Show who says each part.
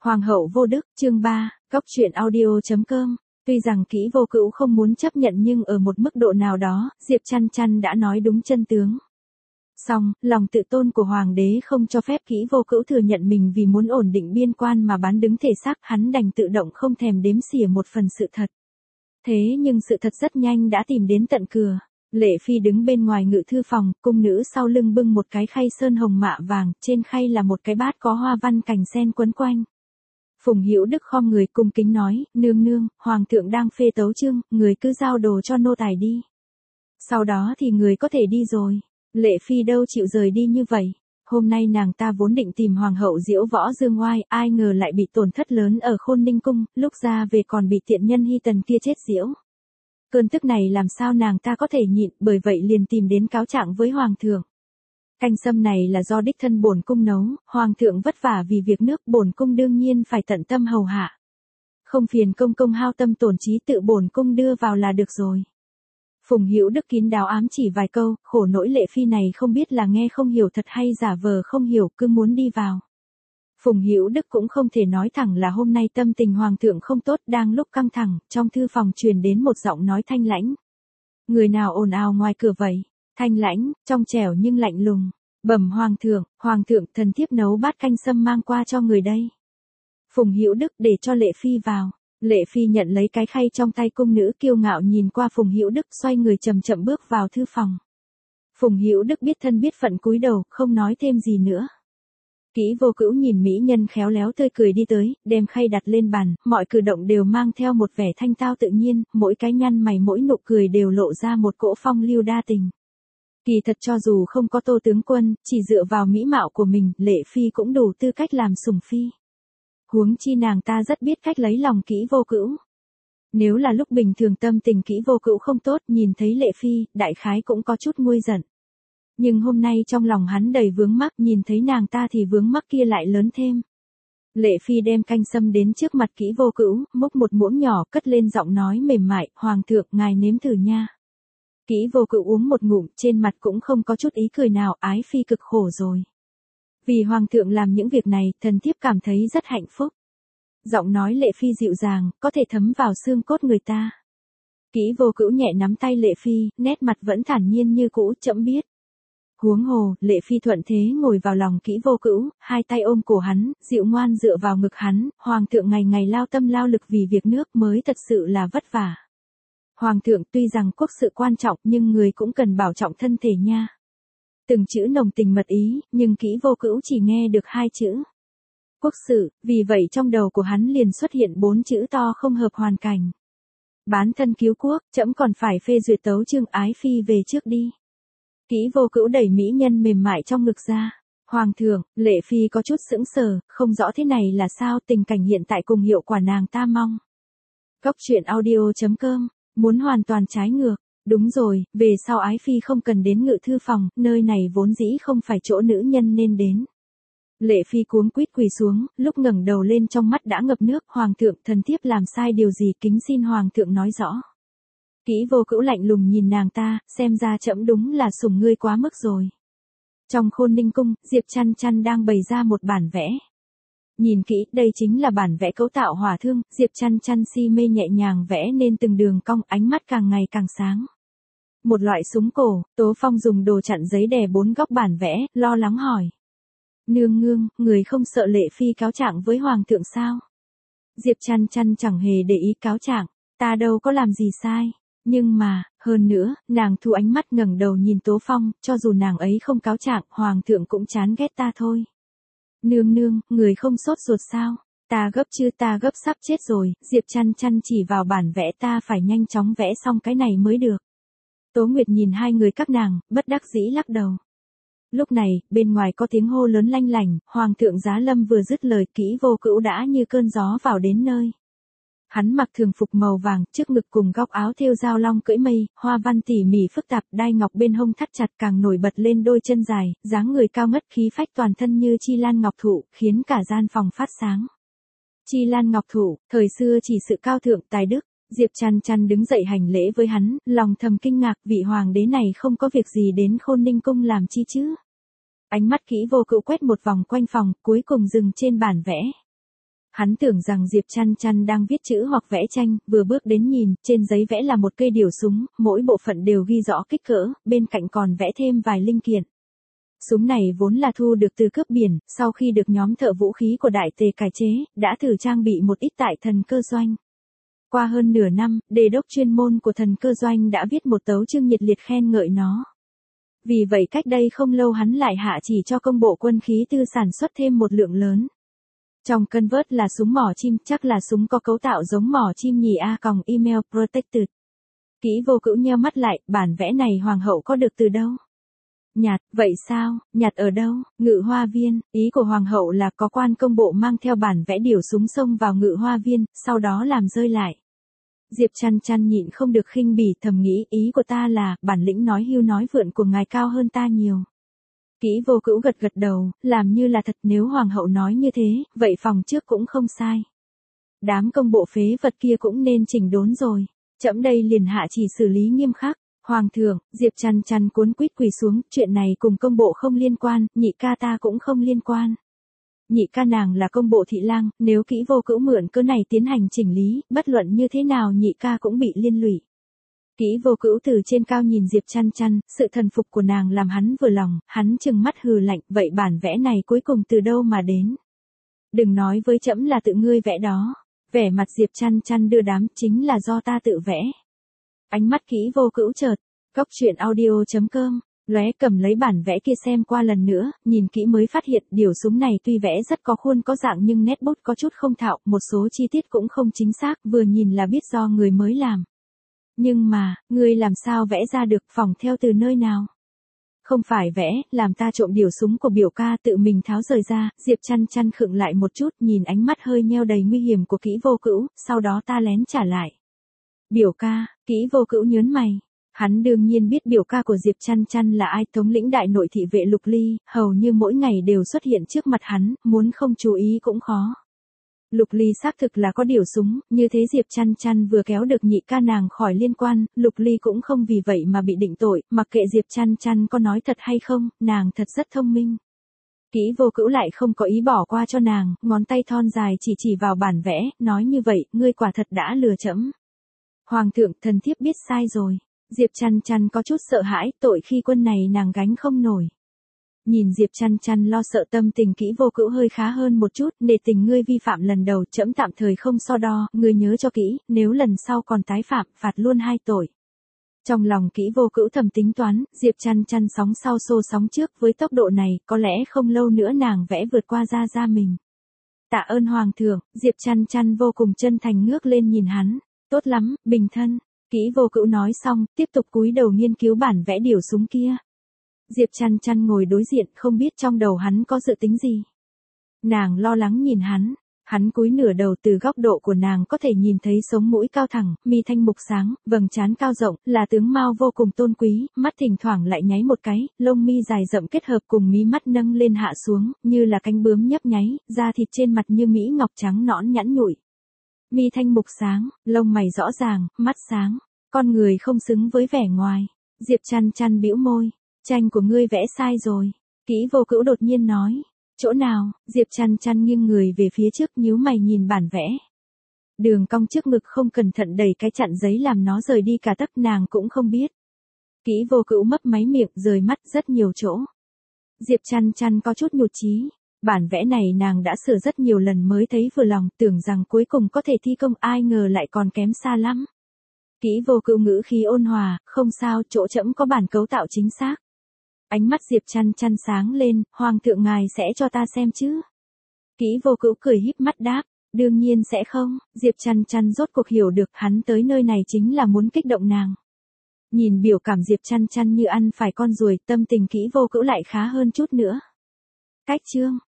Speaker 1: Hoàng hậu vô đức, chương 3, Góc truyện audio.com. Tuy rằng Kỷ Vô Cữu không muốn chấp nhận nhưng ở một mức độ nào đó, Diệp Chăn Chăn đã nói đúng chân tướng. Song, lòng tự tôn của hoàng đế không cho phép Kỷ Vô Cữu thừa nhận mình vì muốn ổn định biên quan mà bán đứng thể xác, hắn đành tự động không thèm đếm xỉa một phần sự thật. Thế nhưng sự thật rất nhanh đã tìm đến tận cửa. Lệ Phi đứng bên ngoài ngự thư phòng, cung nữ sau lưng bưng một cái khay sơn hồng mạ vàng, trên khay là một cái bát có hoa văn cành sen quấn quanh. Phùng Hữu Đức khom người cung kính nói, nương nương, hoàng thượng đang phê tấu chương, người cứ giao đồ cho nô tài đi. Sau đó thì người có thể đi rồi. Lệ Phi đâu chịu rời đi như vậy. Hôm nay nàng ta vốn định tìm hoàng hậu diễu võ dương oai, ai ngờ lại bị tổn thất lớn ở Khôn Ninh cung, lúc ra về còn bị tiện nhân Hy Tần kia chết giễu. Cơn tức này làm sao nàng ta có thể nhịn, bởi vậy liền tìm đến cáo trạng với hoàng thượng. Canh sâm này là do đích thân bổn cung nấu, hoàng thượng vất vả vì việc nước, bổn cung đương nhiên phải tận tâm hầu hạ. Không phiền công công hao tâm tổn trí, tự bổn cung đưa vào là được rồi. Phùng Hữu Đức kín đáo ám chỉ vài câu, khổ nỗi Lệ Phi này không biết là nghe không hiểu thật hay giả vờ không hiểu, cứ muốn đi vào. Phùng Hữu Đức cũng không thể nói thẳng là hôm nay tâm tình hoàng thượng không tốt, đang lúc căng thẳng, trong thư phòng truyền đến một giọng nói thanh lãnh. Người nào ồn ào ngoài cửa vậy? Thanh lãnh, trong trẻo nhưng lạnh lùng. Bẩm hoàng thượng, thần thiếp nấu bát canh sâm mang qua cho người đây. Phùng Hữu Đức để cho Lệ Phi vào. Lệ Phi nhận lấy cái khay trong tay cung nữ, kiêu ngạo nhìn qua Phùng Hữu Đức, xoay người chậm chậm bước vào thư phòng. Phùng Hữu Đức biết thân biết phận cúi đầu, không nói thêm gì nữa. Kỷ Vô Cữu nhìn mỹ nhân khéo léo tươi cười đi tới, đem khay đặt lên bàn, mọi cử động đều mang theo một vẻ thanh tao tự nhiên, mỗi cái nhăn mày mỗi nụ cười đều lộ ra một cỗ phong lưu đa tình. Kỳ thật cho dù không có Tô tướng quân, chỉ dựa vào mỹ mạo của mình, Lệ Phi cũng đủ tư cách làm sủng phi. Huống chi nàng ta rất biết cách lấy lòng Kỷ Vô Cữu. Nếu là lúc bình thường tâm tình Kỷ Vô Cữu không tốt, nhìn thấy Lệ Phi, đại khái cũng có chút nguôi giận. Nhưng hôm nay trong lòng hắn đầy vướng mắc, nhìn thấy nàng ta thì vướng mắc kia lại lớn thêm. Lệ Phi đem canh sâm đến trước mặt Kỷ Vô Cữu, múc một muỗng nhỏ, cất lên giọng nói mềm mại, hoàng thượng, ngài nếm thử nha. Kỷ Vô Cữu uống một ngụm, trên mặt cũng không có chút ý cười nào, ái phi cực khổ rồi. Vì hoàng thượng làm những việc này, thần thiếp cảm thấy rất hạnh phúc. Giọng nói Lệ Phi dịu dàng, có thể thấm vào xương cốt người ta. Kỷ Vô Cữu nhẹ nắm tay Lệ Phi, nét mặt vẫn thản nhiên như cũ, trẫm biết. Huống hồ, Lệ Phi thuận thế ngồi vào lòng Kỷ Vô Cữu, hai tay ôm cổ hắn, dịu ngoan dựa vào ngực hắn, hoàng thượng ngày ngày lao tâm lao lực vì việc nước mới thật sự là vất vả. Hoàng thượng, tuy rằng quốc sự quan trọng nhưng người cũng cần bảo trọng thân thể nha. Từng chữ nồng tình mật ý, nhưng Kỷ Vô Cữu chỉ nghe được hai chữ. Quốc sự, vì vậy trong đầu của hắn liền xuất hiện 4 chữ to không hợp hoàn cảnh. Bán thân cứu quốc, trẫm còn phải phê duyệt tấu chương, ái phi về trước đi. Kỷ Vô Cữu đẩy mỹ nhân mềm mại trong ngực ra. Hoàng thượng, Lệ Phi có chút sững sờ, không rõ thế này là sao, tình cảnh hiện tại cùng hiệu quả nàng ta mong. Góc truyện audio.com, muốn hoàn toàn trái ngược. Đúng rồi, về sau ái phi không cần đến ngự thư phòng, nơi này vốn dĩ không phải chỗ nữ nhân nên đến. Lệ Phi cuống quýt quỳ xuống, lúc ngẩng đầu lên trong mắt đã ngập nước, hoàng thượng, thần thiếp làm sai điều gì, kính xin hoàng thượng nói rõ. Kỷ Vô Cữu lạnh lùng nhìn nàng ta, xem ra trẫm đúng là sủng ngươi quá mức rồi. Trong Khôn Ninh cung, Diệp Chăn Chăn đang bày ra một bản vẽ. Nhìn kỹ, đây chính là bản vẽ cấu tạo hỏa thương, Diệp Chăn Chăn si mê nhẹ nhàng vẽ nên từng đường cong, ánh mắt càng ngày càng sáng. Một loại súng cổ, Tố Phong dùng đồ chặn giấy đè 4 góc bản vẽ, lo lắng hỏi. Nương nương, người không sợ Lệ Phi cáo trạng với hoàng thượng sao? Diệp Chăn Chăn chẳng hề để ý cáo trạng, ta đâu có làm gì sai. Nhưng mà, hơn nữa, nàng thu ánh mắt ngẩng đầu nhìn Tố Phong, cho dù nàng ấy không cáo trạng, hoàng thượng cũng chán ghét ta thôi. Nương nương, người không sốt ruột sao? Ta gấp chứ, ta gấp sắp chết rồi. Diệp Chăn Chăn chỉ vào bản vẽ, ta phải nhanh chóng vẽ xong cái này mới được. Tố Nguyệt nhìn hai người các nàng, bất đắc dĩ lắc đầu. Lúc này, bên ngoài có tiếng hô lớn lanh lảnh, hoàng thượng giá lâm vừa dứt lời, Kỷ Vô Cữu đã như cơn gió vào đến nơi. Hắn mặc thường phục màu vàng, trước ngực cùng góc áo thêu dao long cưỡi mây, hoa văn tỉ mỉ phức tạp, đai ngọc bên hông thắt chặt, càng nổi bật lên đôi chân dài, dáng người cao ngất, khí phách toàn thân như chi lan ngọc thụ, khiến cả gian phòng phát sáng. Chi lan ngọc thụ, thời xưa chỉ sự cao thượng tài đức. Diệp Chăn Chăn đứng dậy hành lễ với hắn, lòng thầm kinh ngạc, vị hoàng đế này không có việc gì đến Khôn Ninh cung làm chi chứ. Ánh mắt Kỷ Vô Cữu quét một vòng quanh phòng, cuối cùng dừng trên bản vẽ. Hắn tưởng rằng Diệp Chăn Chăn đang viết chữ hoặc vẽ tranh, vừa bước đến nhìn, trên giấy vẽ là một cây điểu súng, mỗi bộ phận đều ghi rõ kích cỡ, bên cạnh còn vẽ thêm vài linh kiện. Súng này vốn là thu được từ cướp biển, sau khi được nhóm thợ vũ khí của Đại Tề cải chế, đã thử trang bị một ít tại Thần Cơ Doanh. Qua hơn nửa năm, đề đốc chuyên môn của Thần Cơ Doanh đã viết một tấu chương nhiệt liệt khen ngợi nó. Vì vậy cách đây không lâu hắn lại hạ chỉ cho công bộ quân khí tư sản xuất thêm một lượng lớn. Trong cân vớt là súng mỏ chim, chắc là súng có cấu tạo giống mỏ chim nhỉ email protected. Kỹ Vô Cữu nheo mắt lại, bản vẽ này hoàng hậu có được từ đâu? Nhặt, vậy sao, nhặt ở đâu? Ngự Hoa Viên, ý của hoàng hậu là có quan công bộ mang theo bản vẽ điểu súng xông vào Ngự Hoa Viên, sau đó làm rơi lại. Diệp Chăn Chăn nhịn không được khinh bỉ, thầm nghĩ, ý của ta là, bản lĩnh nói hưu nói vượn của ngài cao hơn ta nhiều. Kỹ Vô Cữu gật gật đầu, làm như là thật, nếu hoàng hậu nói như thế, vậy phòng trước cũng không sai. Đám công bộ phế vật kia cũng nên chỉnh đốn rồi. Trẫm đây liền hạ chỉ xử lý nghiêm khắc. Hoàng thượng, Diệp Chăn Chăn cuốn quýt quỳ xuống, chuyện này cùng công bộ không liên quan, nhị ca ta cũng không liên quan. Nhị ca nàng là công bộ thị lang, nếu Kỹ Vô Cữu mượn cơ này tiến hành chỉnh lý, bất luận như thế nào nhị ca cũng bị liên lụy. Kỹ Vô Cữu từ trên cao nhìn Diệp Chăn Chăn, sự thần phục của nàng làm hắn vừa lòng, hắn trừng mắt hừ lạnh, vậy bản vẽ này cuối cùng từ đâu mà đến? Đừng nói với trẫm là tự ngươi vẽ đó. Vẻ mặt Diệp Chăn Chăn đưa đám, chính là do ta tự vẽ. Ánh mắt Kỹ Vô Cữu chợt, Cóc Truyện Audio.com, lóe, cầm lấy bản vẽ kia xem qua lần nữa, nhìn kỹ mới phát hiện điểu súng này tuy vẽ rất có khuôn có dạng nhưng nét bút có chút không thạo, một số chi tiết cũng không chính xác, vừa nhìn là biết do người mới làm. Nhưng mà, ngươi làm sao vẽ ra được, phỏng theo từ nơi nào? Không phải vẽ, làm ta trộm điểu súng của biểu ca, tự mình tháo rời ra. Diệp Chăn Chăn khựng lại một chút, nhìn ánh mắt hơi nheo đầy nguy hiểm của Kỹ Vô Cữu, sau đó ta lén trả lại. Biểu ca, Kỹ Vô Cữu nhớn mày. Hắn đương nhiên biết biểu ca của Diệp Chăn Chăn là ai, thống lĩnh đại nội thị vệ Lục Ly, hầu như mỗi ngày đều xuất hiện trước mặt hắn, muốn không chú ý cũng khó. Lục Ly xác thực là có điểu súng, như thế Diệp Chăn Chăn vừa kéo được nhị ca nàng khỏi liên quan, Lục Ly cũng không vì vậy mà bị định tội, mặc kệ Diệp Chăn Chăn có nói thật hay không, nàng thật rất thông minh. Kỹ Vô Cữu lại không có ý bỏ qua cho nàng, ngón tay thon dài chỉ vào bản vẽ, nói như vậy, ngươi quả thật đã lừa trẫm. Hoàng thượng, thần thiếp biết sai rồi. Diệp Chăn Chăn có chút sợ hãi, tội khi quân này nàng gánh không nổi. Nhìn Diệp Chăn Chăn lo sợ, tâm tình Kỹ Vô Cữu hơi khá hơn một chút, nể tình ngươi vi phạm lần đầu, trẫm tạm thời không so đo, ngươi nhớ cho kỹ, nếu lần sau còn tái phạm, phạt luôn 2 tội. Trong lòng Kỹ Vô Cữu thầm tính toán, Diệp Chăn Chăn sóng sau xô sóng trước, với tốc độ này, có lẽ không lâu nữa nàng vẽ vượt qua ra mình. Tạ ơn hoàng thượng. Diệp Chăn Chăn vô cùng chân thành ngước lên nhìn hắn. Tốt lắm, bình thân. Kỹ Vô Cữu nói xong, tiếp tục cúi đầu nghiên cứu bản vẽ điểu súng kia. Diệp Chăn Chăn ngồi đối diện, không biết trong đầu hắn có dự tính gì. Nàng lo lắng nhìn hắn cúi nửa đầu, từ góc độ của nàng có thể nhìn thấy sống mũi cao thẳng, mi thanh mục sáng, vầng trán cao rộng, là tướng mạo vô cùng tôn quý, mắt thỉnh thoảng lại nháy một cái, lông mi dài rậm kết hợp cùng mí mắt nâng lên hạ xuống, như là cánh bướm nhấp nháy, da thịt trên mặt như mỹ ngọc trắng nõn nhẵn nhụi. Mi thanh mục sáng, lông mày rõ ràng, mắt sáng, con người không xứng với vẻ ngoài. Diệp Chăn Chăn bĩu môi, tranh của ngươi vẽ sai rồi. Kỹ Vô Cữu đột nhiên nói. Chỗ nào? Diệp Chăn Chăn nghiêng người về phía trước, nhíu mày nhìn bản vẽ. Đường cong trước ngực không cẩn thận đẩy cái chặn giấy làm nó rời đi cả tấc, nàng cũng không biết. Kỹ Vô Cữu mấp máy miệng, rời mắt rất nhiều chỗ. Diệp Chăn Chăn có chút nhụt chí. Bản vẽ này nàng đã sửa rất nhiều lần mới thấy vừa lòng, tưởng rằng cuối cùng có thể thi công, ai ngờ lại còn kém xa lắm. Kỹ Vô Cữu ngữ khí ôn hòa, không sao, chỗ trẫm có bản cấu tạo chính xác. Ánh mắt Diệp Chăn Chăn sáng lên, hoàng thượng ngài sẽ cho ta xem chứ? Kỹ Vô Cữu cười híp mắt đáp, đương nhiên sẽ không. Diệp Chăn Chăn rốt cuộc hiểu được hắn tới nơi này chính là muốn kích động nàng. Nhìn biểu cảm Diệp Chăn Chăn như ăn phải con ruồi, tâm tình Kỹ Vô Cữu lại khá hơn chút nữa. Cách chương